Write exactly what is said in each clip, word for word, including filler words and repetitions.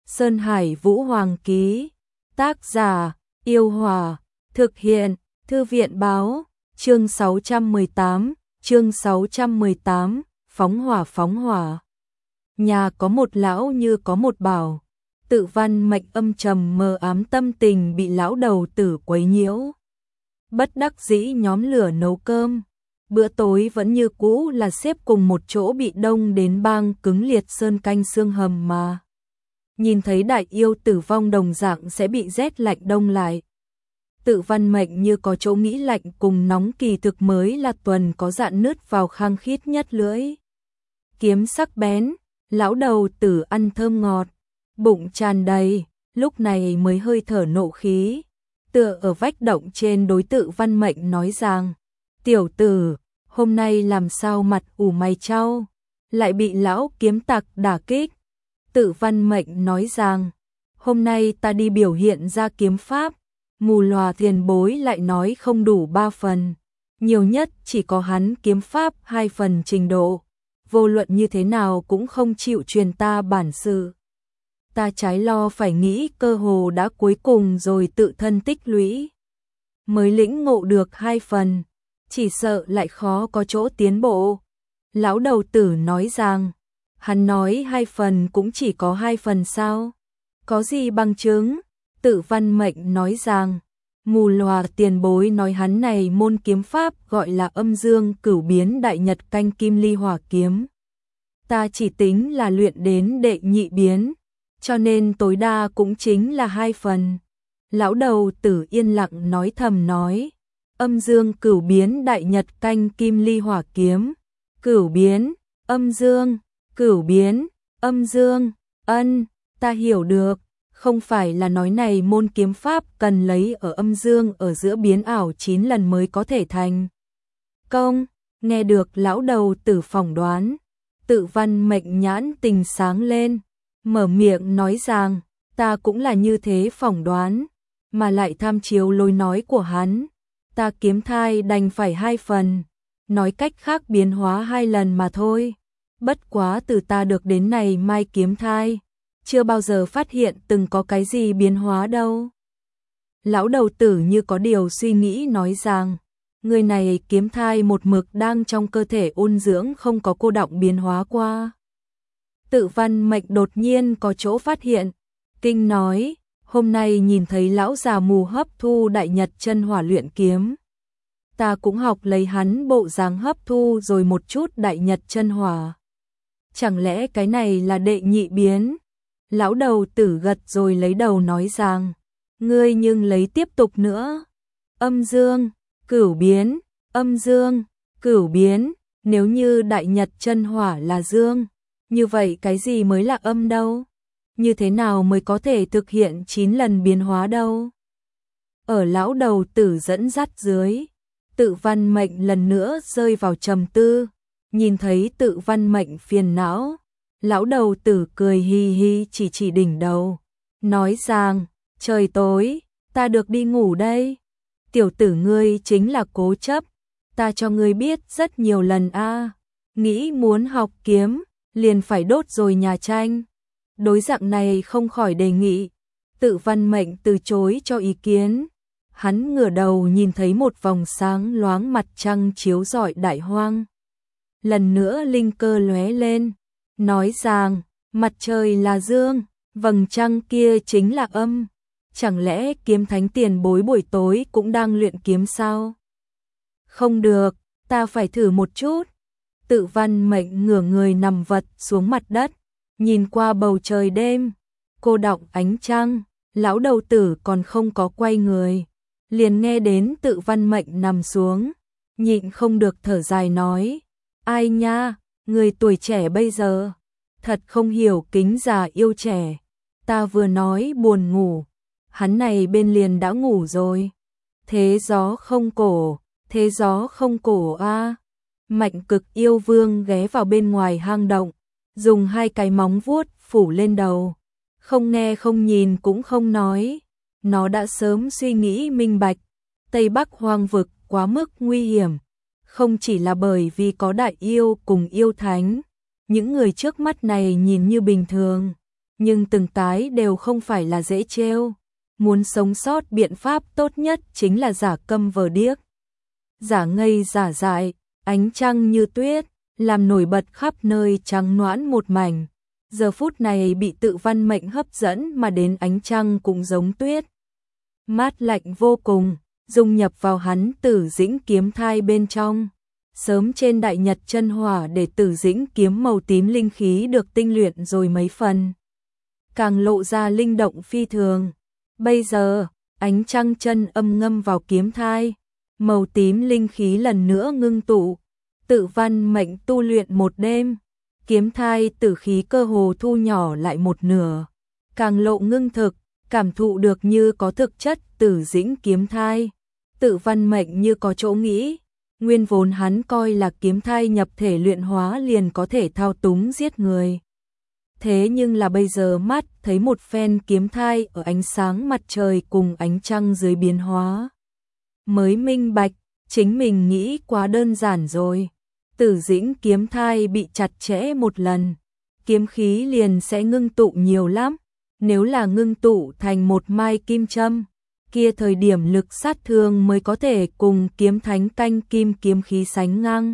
Sơn Hải Vũ Hoàng ký. Tác giả: Yêu Hòa. Thực hiện: Thư viện báo. Chương sáu trăm mười tám, chương sáu trăm mười tám, phóng hỏa phóng hỏa. Nhà có một lão như có một bảo. Tự Văn Mệnh âm trầm mờ ám, tâm tình bị lão đầu tử quấy nhiễu. Bất đắc dĩ nhóm lửa nấu cơm. Bữa tối vẫn như cũ là xếp cùng một chỗ, bị đông đến bang cứng liệt sơn canh xương hầm mà. Nhìn thấy đại yêu tử vong đồng dạng sẽ bị rét lạnh đông lại. Tự Văn Mệnh như có chỗ nghĩ lạnh cùng nóng, kỳ thực mới là tuần có dạn nứt vào khang khít nhất lưỡi. Kiếm sắc bén, lão đầu tử ăn thơm ngọt, bụng tràn đầy, lúc này mới hơi thở nộ khí, tựa ở vách động trên đối Tự Văn Mệnh nói rằng: tiểu tử, hôm nay làm sao mặt ủ mày trao, lại bị lão kiếm tặc đả kích. Tự Văn Mệnh nói rằng: hôm nay ta đi biểu hiện ra kiếm pháp, mù lòa tiền bối lại nói không đủ ba phần, nhiều nhất chỉ có hắn kiếm pháp hai phần trình độ, vô luận như thế nào cũng không chịu truyền ta bản sự. Ta trái lo phải nghĩ cơ hồ đã cuối cùng rồi, tự thân tích lũy mới lĩnh ngộ được hai phần, chỉ sợ lại khó có chỗ tiến bộ. Lão đầu tử nói rằng: hắn nói hai phần cũng chỉ có hai phần sao? Có gì bằng chứng? Tự Văn Mệnh nói rằng: mù lòa tiền bối nói hắn này môn kiếm pháp gọi là âm dương cửu biến đại nhật canh kim ly hỏa kiếm. Ta chỉ tính là luyện đến đệ nhị biến, cho nên tối đa cũng chính là hai phần. Lão đầu tử yên lặng nói thầm nói: âm dương cửu biến đại nhật canh kim ly hỏa kiếm. Cửu biến, âm dương, cửu biến, âm dương, ân, ta hiểu được. Không phải là nói này môn kiếm pháp cần lấy ở âm dương ở giữa biến ảo chín lần mới có thể thành công. Nghe được lão đầu tử phỏng đoán, Tự Văn Mệnh nhãn tình sáng lên, mở miệng nói rằng: ta cũng là như thế phỏng đoán, mà lại tham chiếu lối nói của hắn, ta kiếm thai đành phải hai phần, nói cách khác biến hóa hai lần mà thôi. Bất quá từ ta được đến này mai kiếm thai, chưa bao giờ phát hiện từng có cái gì biến hóa đâu. Lão đầu tử như có điều suy nghĩ nói rằng: người này kiếm thai một mực đang trong cơ thể ôn dưỡng, không có cô đọng biến hóa qua. Tự Văn Mệnh đột nhiên có chỗ phát hiện, kinh nói: hôm nay nhìn thấy lão già mù hấp thu đại nhật chân hỏa luyện kiếm, ta cũng học lấy hắn bộ dáng hấp thu rồi một chút đại nhật chân hỏa. Chẳng lẽ cái này là đệ nhị biến? Lão đầu tử gật rồi lấy đầu nói rằng: ngươi nhưng lấy tiếp tục nữa. Âm dương, cửu biến, âm dương, cửu biến, nếu như đại nhật chân hỏa là dương, như vậy cái gì mới là âm đâu? Như thế nào mới có thể thực hiện chín lần biến hóa đâu? Ở lão đầu tử dẫn dắt dưới, Tự Văn Mệnh lần nữa rơi vào trầm tư, nhìn thấy Tự Văn Mệnh phiền não, lão đầu tử cười hi hi chỉ chỉ đỉnh đầu, nói rằng: trời tối, ta được đi ngủ đây. Tiểu tử ngươi chính là cố chấp, ta cho ngươi biết rất nhiều lần a, nghĩ muốn học kiếm, liền phải đốt rồi nhà tranh. Đối dạng này không khỏi đề nghị. Tự Văn Mệnh từ chối cho ý kiến. Hắn ngửa đầu nhìn thấy một vòng sáng loáng mặt trăng chiếu rọi đại hoang. Lần nữa linh cơ lóe lên, nói rằng: mặt trời là dương, vầng trăng kia chính là âm. Chẳng lẽ kiếm thánh tiền bối buổi tối cũng đang luyện kiếm sao? Không được, ta phải thử một chút. Tự Văn Mệnh ngửa người nằm vật xuống mặt đất, nhìn qua bầu trời đêm, cô đọng ánh trăng. Lão đầu tử còn không có quay người, liền nghe đến Tự Văn Mệnh nằm xuống, nhịn không được thở dài nói: ai nha, người tuổi trẻ bây giờ thật không hiểu kính già yêu trẻ. Ta vừa nói buồn ngủ, hắn này bên liền đã ngủ rồi. Thế gió không cổ, thế gió không cổ a. Mạnh Cực yêu vương ghé vào bên ngoài hang động, dùng hai cái móng vuốt phủ lên đầu, không nghe không nhìn cũng không nói. Nó đã sớm suy nghĩ minh bạch, Tây Bắc hoang vực quá mức nguy hiểm, không chỉ là bởi vì có đại yêu cùng yêu thánh, những người trước mắt này nhìn như bình thường, nhưng từng cái đều không phải là dễ trêu. Muốn sống sót biện pháp tốt nhất chính là giả câm vờ điếc. Giả ngây giả dại, ánh trăng như tuyết, làm nổi bật khắp nơi trắng noãn một mảnh. Giờ phút này bị Tự Văn Mệnh hấp dẫn mà đến ánh trăng cũng giống tuyết. Mát lạnh vô cùng, dung nhập vào hắn Tử Dĩnh kiếm thai bên trong. Sớm trên đại nhật chân hỏa để Tử Dĩnh kiếm màu tím linh khí được tinh luyện rồi mấy phần. Càng lộ ra linh động phi thường. Bây giờ, ánh trăng chân âm ngâm vào kiếm thai. Màu tím linh khí lần nữa ngưng tụ. Tự Văn Mệnh tu luyện một đêm. Kiếm thai tử khí cơ hồ thu nhỏ lại một nửa. Càng lộ ngưng thực, cảm thụ được như có thực chất Tử Dĩnh kiếm thai. Tự Văn Mệnh như có chỗ nghĩ. Nguyên vốn hắn coi là kiếm thai nhập thể luyện hóa liền có thể thao túng giết người. Thế nhưng là bây giờ mắt thấy một phen kiếm thai ở ánh sáng mặt trời cùng ánh trăng dưới biến hóa. Mới minh bạch, chính mình nghĩ quá đơn giản rồi. Tử Dĩnh kiếm thai bị chặt chẽ một lần, kiếm khí liền sẽ ngưng tụ nhiều lắm. Nếu là ngưng tụ thành một mai kim châm, kia thời điểm lực sát thương mới có thể cùng kiếm thánh canh kim kiếm khí sánh ngang.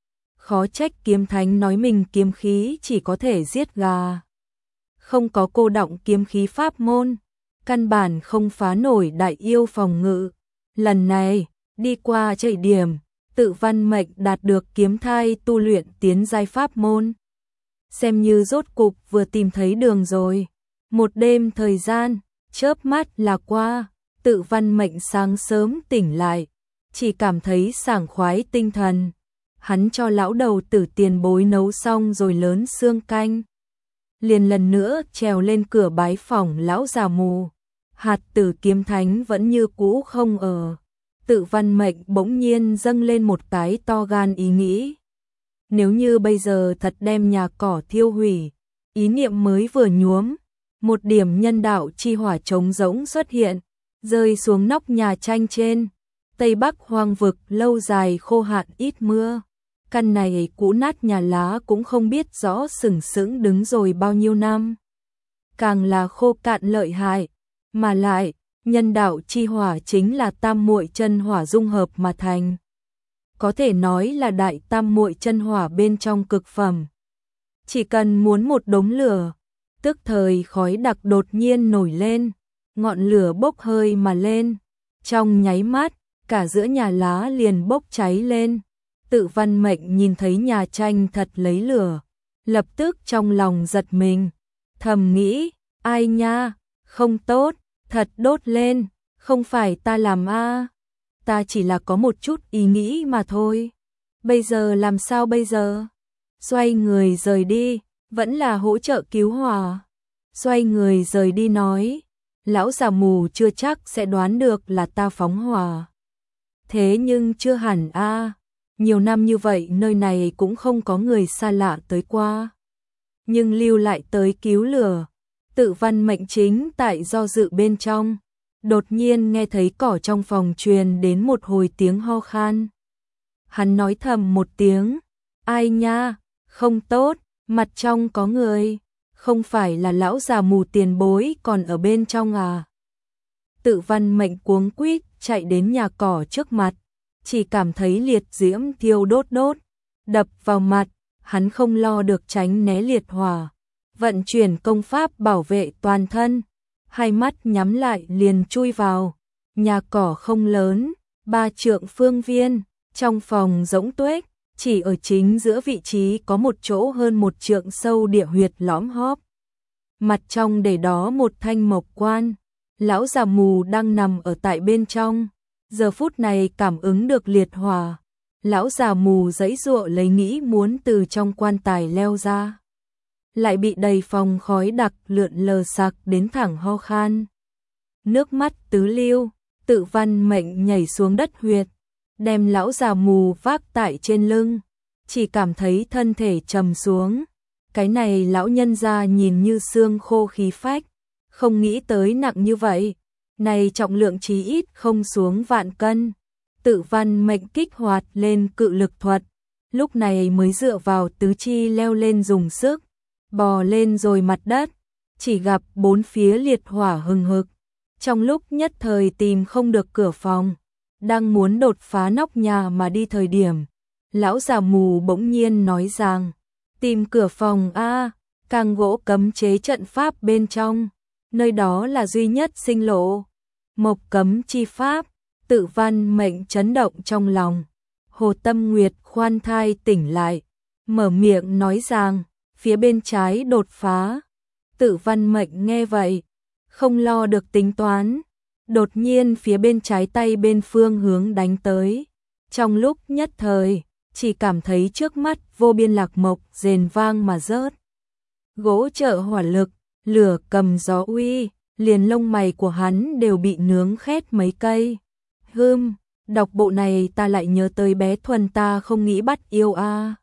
Khó trách kiếm thánh nói mình kiếm khí chỉ có thể giết gà. Không có cô động kiếm khí pháp môn, căn bản không phá nổi đại yêu phòng ngự. Lần này, đi qua chạy điểm, Tự Văn Mệnh đạt được kiếm thai tu luyện tiến giai pháp môn. Xem như rốt cục vừa tìm thấy đường rồi. Một đêm thời gian, chớp mắt là qua, Tự Văn Mệnh sáng sớm tỉnh lại, chỉ cảm thấy sảng khoái tinh thần. Hắn cho lão đầu tử tiền bối nấu xong rồi lớn xương canh. Liền lần nữa trèo lên cửa bái phỏng lão già mù. Hạt Tử kiếm thánh vẫn như cũ không ở. Tự Văn Mệnh bỗng nhiên dâng lên một cái to gan ý nghĩ. Nếu như bây giờ thật đem nhà cỏ thiêu hủy, ý niệm mới vừa nhuốm, một điểm nhân đạo chi hỏa trống rỗng xuất hiện, rơi xuống nóc nhà tranh trên. Tây Bắc hoang vực lâu dài khô hạn ít mưa. Căn này cũ nát nhà lá cũng không biết rõ sừng sững đứng rồi bao nhiêu năm. Càng là khô cạn lợi hại, mà lại, nhân đạo chi hỏa chính là tam muội chân hỏa dung hợp mà thành. Có thể nói là đại tam muội chân hỏa bên trong cực phẩm. Chỉ cần muốn một đống lửa, tức thời khói đặc đột nhiên nổi lên, ngọn lửa bốc hơi mà lên. Trong nháy mắt, cả giữa nhà lá liền bốc cháy lên. Tự Văn Mệnh nhìn thấy nhà tranh thật lấy lửa, lập tức trong lòng giật mình, thầm nghĩ, ai nha, không tốt, thật đốt lên, không phải ta làm a, ta chỉ là có một chút ý nghĩ mà thôi. Bây giờ làm sao bây giờ? Xoay người rời đi, vẫn là hỗ trợ cứu hỏa. Xoay người rời đi nói, lão già mù chưa chắc sẽ đoán được là ta phóng hỏa. Thế nhưng chưa hẳn a. Nhiều năm như vậy nơi này cũng không có người xa lạ tới qua. Nhưng lưu lại tới cứu lửa. Tự Văn Mệnh chính tại do dự bên trong. Đột nhiên nghe thấy cỏ trong phòng truyền đến một hồi tiếng ho khan. Hắn nói thầm một tiếng. Ai nha, không tốt, mặt trong có người. Không phải là lão già mù tiền bối còn ở bên trong à? Tự Văn Mệnh cuống quýt chạy đến nhà cỏ trước mặt. Chỉ cảm thấy liệt diễm thiêu đốt đốt, đập vào mặt, hắn không lo được tránh né liệt hỏa. Vận chuyển công pháp bảo vệ toàn thân, hai mắt nhắm lại liền chui vào. Nhà cỏ không lớn, ba trượng phương viên, trong phòng rỗng tuếch, chỉ ở chính giữa vị trí có một chỗ hơn một trượng sâu địa huyệt lõm hóp. Mặt trong để đó một thanh mộc quan, lão già mù đang nằm ở tại bên trong. Giờ phút này cảm ứng được liệt hỏa, lão già mù giãy giụa lấy nghĩ muốn từ trong quan tài leo ra. Lại bị đầy phòng khói đặc lượn lờ sặc đến thẳng ho khan. Nước mắt tứ lưu, Tự Văn Mệnh nhảy xuống đất huyệt, đem lão già mù vác tại trên lưng, chỉ cảm thấy thân thể trầm xuống. Cái này lão nhân gia nhìn như xương khô khí phách, không nghĩ tới nặng như vậy. Này trọng lượng chí ít không xuống vạn cân. Tự Văn Mệnh kích hoạt lên cự lực thuật, lúc này mới dựa vào tứ chi leo lên dùng sức, bò lên rồi mặt đất, chỉ gặp bốn phía liệt hỏa hừng hực. Trong lúc nhất thời tìm không được cửa phòng, đang muốn đột phá nóc nhà mà đi thời điểm, lão già mù bỗng nhiên nói rằng, tìm cửa phòng a, càng gỗ cấm chế trận pháp bên trong, nơi đó là duy nhất sinh lộ. Mộc cấm chi pháp, Tự Văn Mệnh chấn động trong lòng. Hồ Tâm Nguyệt khoan thai tỉnh lại, mở miệng nói rằng, phía bên trái đột phá. Tự Văn Mệnh nghe vậy, không lo được tính toán, đột nhiên phía bên trái tay bên phương hướng đánh tới. Trong lúc nhất thời, chỉ cảm thấy trước mắt vô biên lạc mộc rền vang mà rớt. Gỗ trợ hỏa lực, lửa cầm gió uy, liền lông mày của hắn đều bị nướng khét mấy cây. Hưm, đọc bộ này ta lại nhớ tới bé Thuần ta không nghĩ bắt yêu a.